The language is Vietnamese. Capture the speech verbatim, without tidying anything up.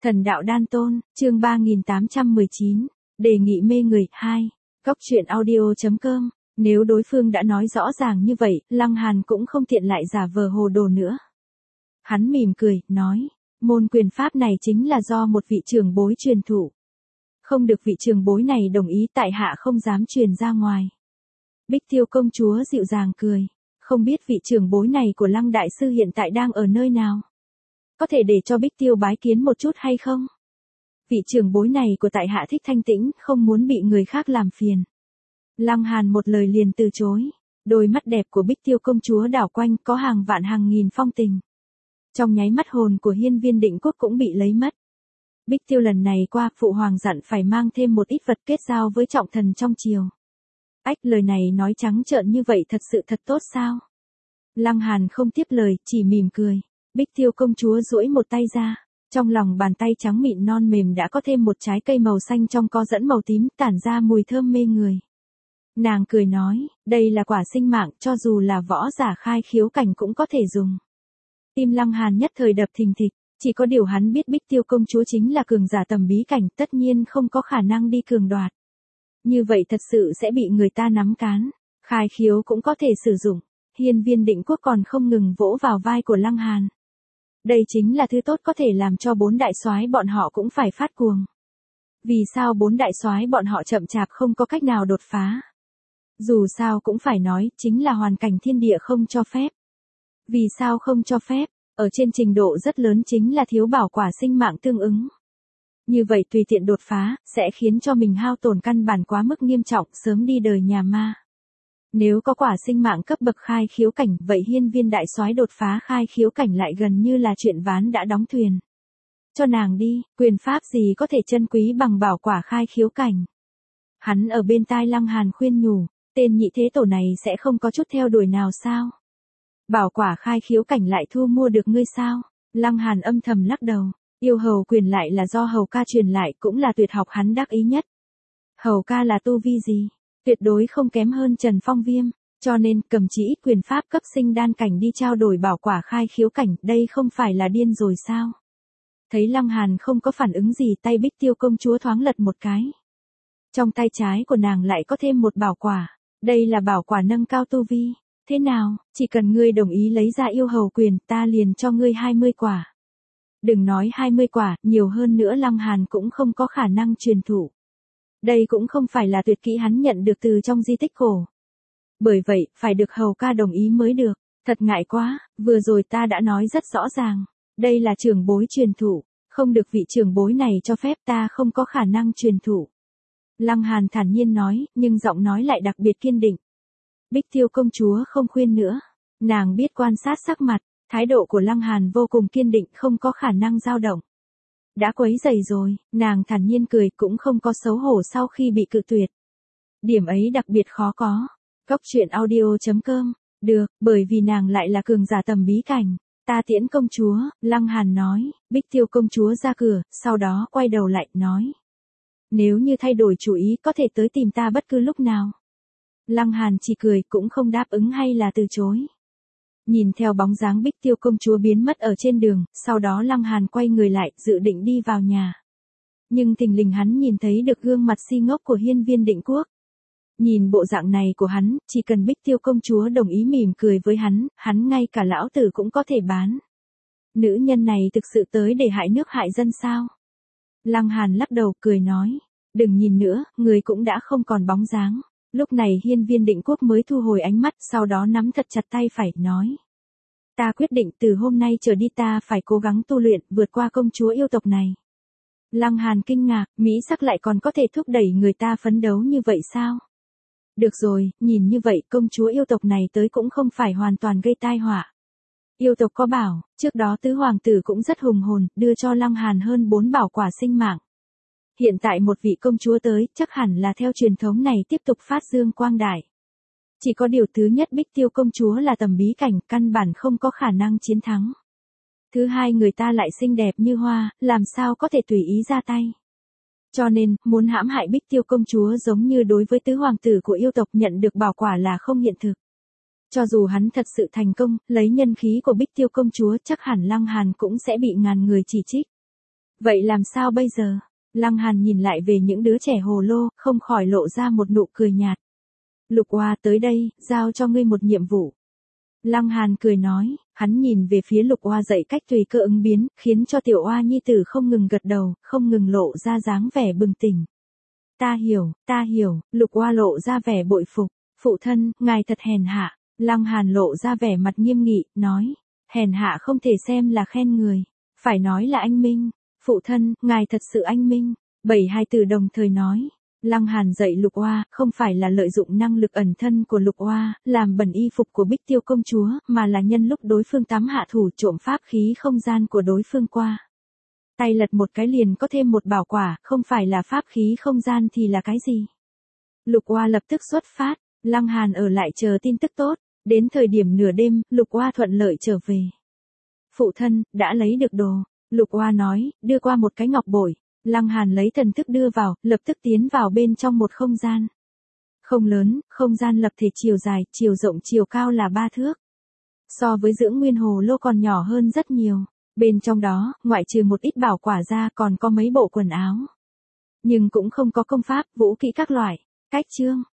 Thần đạo đan tôn, chương ba nghìn tám trăm mười chín, đề nghị mê người, hai, góc truyện audio chấm com, nếu đối phương đã nói rõ ràng như vậy, Lăng Hàn cũng không tiện lại giả vờ hồ đồ nữa. Hắn mỉm cười, nói, môn quyền pháp này chính là do một vị trưởng bối truyền thụ. Không được vị trưởng bối này đồng ý tại hạ không dám truyền ra ngoài. Bích Tiêu công chúa dịu dàng cười, không biết vị trưởng bối này của Lăng đại sư hiện tại đang ở nơi nào. Có thể để cho Bích Tiêu bái kiến một chút hay không? Vị trưởng bối này của tại hạ thích thanh tĩnh, không muốn bị người khác làm phiền. Lăng Hàn một lời liền từ chối. Đôi mắt đẹp của Bích Tiêu công chúa đảo quanh có hàng vạn hàng nghìn phong tình. Trong nháy mắt hồn của Hiên Viên Định Quốc cũng bị lấy mất. Bích Tiêu lần này qua, phụ hoàng dặn phải mang thêm một ít vật kết giao với trọng thần trong triều. Ách, lời này nói trắng trợn như vậy thật sự thật tốt sao? Lăng Hàn không tiếp lời, chỉ mỉm cười. Bích Tiêu công chúa duỗi một tay ra, trong lòng bàn tay trắng mịn non mềm đã có thêm một trái cây màu xanh trong có dẫn màu tím, tản ra mùi thơm mê người. Nàng cười nói, đây là quả sinh mạng, cho dù là võ giả khai khiếu cảnh cũng có thể dùng. Tim Lăng Hàn nhất thời đập thình thịch, chỉ có điều hắn biết Bích Tiêu công chúa chính là cường giả tầm bí cảnh, tất nhiên không có khả năng đi cường đoạt. Như vậy thật sự sẽ bị người ta nắm cán, khai khiếu cũng có thể sử dụng. Hiên Viên Định Quốc còn không ngừng vỗ vào vai của Lăng Hàn. Đây chính là thứ tốt có thể làm cho bốn đại soái bọn họ cũng phải phát cuồng. Vì sao bốn đại soái bọn họ chậm chạp không có cách nào đột phá? Dù sao cũng phải nói, chính là hoàn cảnh thiên địa không cho phép. Vì sao không cho phép? Ở trên trình độ rất lớn chính là thiếu bảo quả sinh mạng tương ứng. Như vậy tùy tiện đột phá, sẽ khiến cho mình hao tổn căn bản quá mức nghiêm trọng, sớm đi đời nhà ma. Nếu có quả sinh mạng cấp bậc khai khiếu cảnh, vậy Hiên Viên đại soái đột phá khai khiếu cảnh lại gần như là chuyện ván đã đóng thuyền. Cho nàng đi, quyền pháp gì có thể chân quý bằng bảo quả khai khiếu cảnh. Hắn ở bên tai Lăng Hàn khuyên nhủ, tên nhị thế tổ này sẽ không có chút theo đuổi nào sao? Bảo quả khai khiếu cảnh lại thu mua được ngươi sao? Lăng Hàn âm thầm lắc đầu, yêu hầu quyền lại là do hầu ca truyền lại, cũng là tuyệt học hắn đắc ý nhất. Hầu ca là tu vi gì? Tuyệt đối không kém hơn Trần Phong Viêm, cho nên cầm chỉ ít quyền pháp cấp sinh đan cảnh đi trao đổi bảo quả khai khiếu cảnh, đây không phải là điên rồi sao? Thấy Lăng Hàn không có phản ứng gì, tay Bích Tiêu công chúa thoáng lật một cái. Trong tay trái của nàng lại có thêm một bảo quả, đây là bảo quả nâng cao tu vi. Thế nào, chỉ cần ngươi đồng ý lấy ra yêu hầu quyền, ta liền cho ngươi hai mươi quả. Đừng nói hai mươi quả, nhiều hơn nữa Lăng Hàn cũng không có khả năng truyền thụ. Đây cũng không phải là tuyệt kỹ hắn nhận được từ trong di tích cổ. Bởi vậy, phải được hầu ca đồng ý mới được. Thật ngại quá, vừa rồi ta đã nói rất rõ ràng. Đây là trưởng bối truyền thụ, không được vị trưởng bối này cho phép, ta không có khả năng truyền thụ. Lăng Hàn thản nhiên nói, nhưng giọng nói lại đặc biệt kiên định. Bích Tiêu công chúa không khuyên nữa. Nàng biết quan sát sắc mặt, thái độ của Lăng Hàn vô cùng kiên định, không có khả năng dao động. Đã quấy rầy rồi, nàng thản nhiên cười, cũng không có xấu hổ sau khi bị cự tuyệt. Điểm ấy đặc biệt khó có. Góc truyện audio chấm com, được, bởi vì nàng lại là cường giả tầm bí cảnh. Ta tiễn công chúa, Lăng Hàn nói. Bích Tiêu công chúa ra cửa, sau đó quay đầu lại, nói. Nếu như thay đổi chủ ý có thể tới tìm ta bất cứ lúc nào. Lăng Hàn chỉ cười, cũng không đáp ứng hay là từ chối. Nhìn theo bóng dáng Bích Tiêu công chúa biến mất ở trên đường, sau đó Lăng Hàn quay người lại, dự định đi vào nhà. Nhưng thình lình hắn nhìn thấy được gương mặt si ngốc của Hiên Viên Định Quốc. Nhìn bộ dạng này của hắn, chỉ cần Bích Tiêu công chúa đồng ý mỉm cười với hắn, hắn ngay cả lão tử cũng có thể bán. Nữ nhân này thực sự tới để hại nước hại dân sao? Lăng Hàn lắc đầu cười nói, đừng nhìn nữa, người cũng đã không còn bóng dáng. Lúc này Hiên Viên Định Quốc mới thu hồi ánh mắt, sau đó nắm thật chặt tay phải, nói. Ta quyết định từ hôm nay trở đi ta phải cố gắng tu luyện, vượt qua công chúa yêu tộc này. Lăng Hàn kinh ngạc, mỹ sắc lại còn có thể thúc đẩy người ta phấn đấu như vậy sao? Được rồi, nhìn như vậy công chúa yêu tộc này tới cũng không phải hoàn toàn gây tai họa. Yêu tộc có bảo, trước đó tứ hoàng tử cũng rất hùng hồn, đưa cho Lăng Hàn hơn bốn bảo quả sinh mạng. Hiện tại một vị công chúa tới, chắc hẳn là theo truyền thống này tiếp tục phát dương quang đại. Chỉ có điều thứ nhất Bích Tiêu công chúa là tầm bí cảnh, căn bản không có khả năng chiến thắng. Thứ hai người ta lại xinh đẹp như hoa, làm sao có thể tùy ý ra tay. Cho nên, muốn hãm hại Bích Tiêu công chúa giống như đối với tứ hoàng tử của yêu tộc nhận được bảo quả là không hiện thực. Cho dù hắn thật sự thành công, lấy nhân khí của Bích Tiêu công chúa chắc hẳn Lăng Hàn cũng sẽ bị ngàn người chỉ trích. Vậy làm sao bây giờ? Lăng Hàn nhìn lại về những đứa trẻ hồ lô, không khỏi lộ ra một nụ cười nhạt. Lục Oa tới đây, giao cho ngươi một nhiệm vụ. Lăng Hàn cười nói, hắn nhìn về phía Lục Oa dạy cách tùy cơ ứng biến, khiến cho tiểu oa nhi tử không ngừng gật đầu, không ngừng lộ ra dáng vẻ bừng tỉnh. Ta hiểu, ta hiểu, Lục Oa lộ ra vẻ bội phục. Phụ thân, ngài thật hèn hạ. Lăng Hàn lộ ra vẻ mặt nghiêm nghị, nói, hèn hạ không thể xem là khen người, phải nói là anh minh. Phụ thân, ngài thật sự anh minh. Bảy hai từ đồng thời nói. Lăng Hàn dạy Lục Oa, không phải là lợi dụng năng lực ẩn thân của Lục Oa, làm bẩn y phục của Bích Tiêu công chúa, mà là nhân lúc đối phương tắm hạ thủ trộm pháp khí không gian của đối phương qua. Tay lật một cái liền có thêm một bảo quả, không phải là pháp khí không gian thì là cái gì? Lục Oa lập tức xuất phát, Lăng Hàn ở lại chờ tin tức tốt, đến thời điểm nửa đêm, Lục Oa thuận lợi trở về. Phụ thân, đã lấy được đồ, Lục Oa nói, đưa qua một cái ngọc bội. Lăng Hàn lấy thần thức đưa vào, lập tức tiến vào bên trong một không gian. Không lớn, không gian lập thể chiều dài, chiều rộng chiều cao là ba thước. So với dưỡng nguyên hồ lô còn nhỏ hơn rất nhiều. Bên trong đó, ngoại trừ một ít bảo quả ra còn có mấy bộ quần áo. Nhưng cũng không có công pháp, vũ kỹ các loại. Cách chương.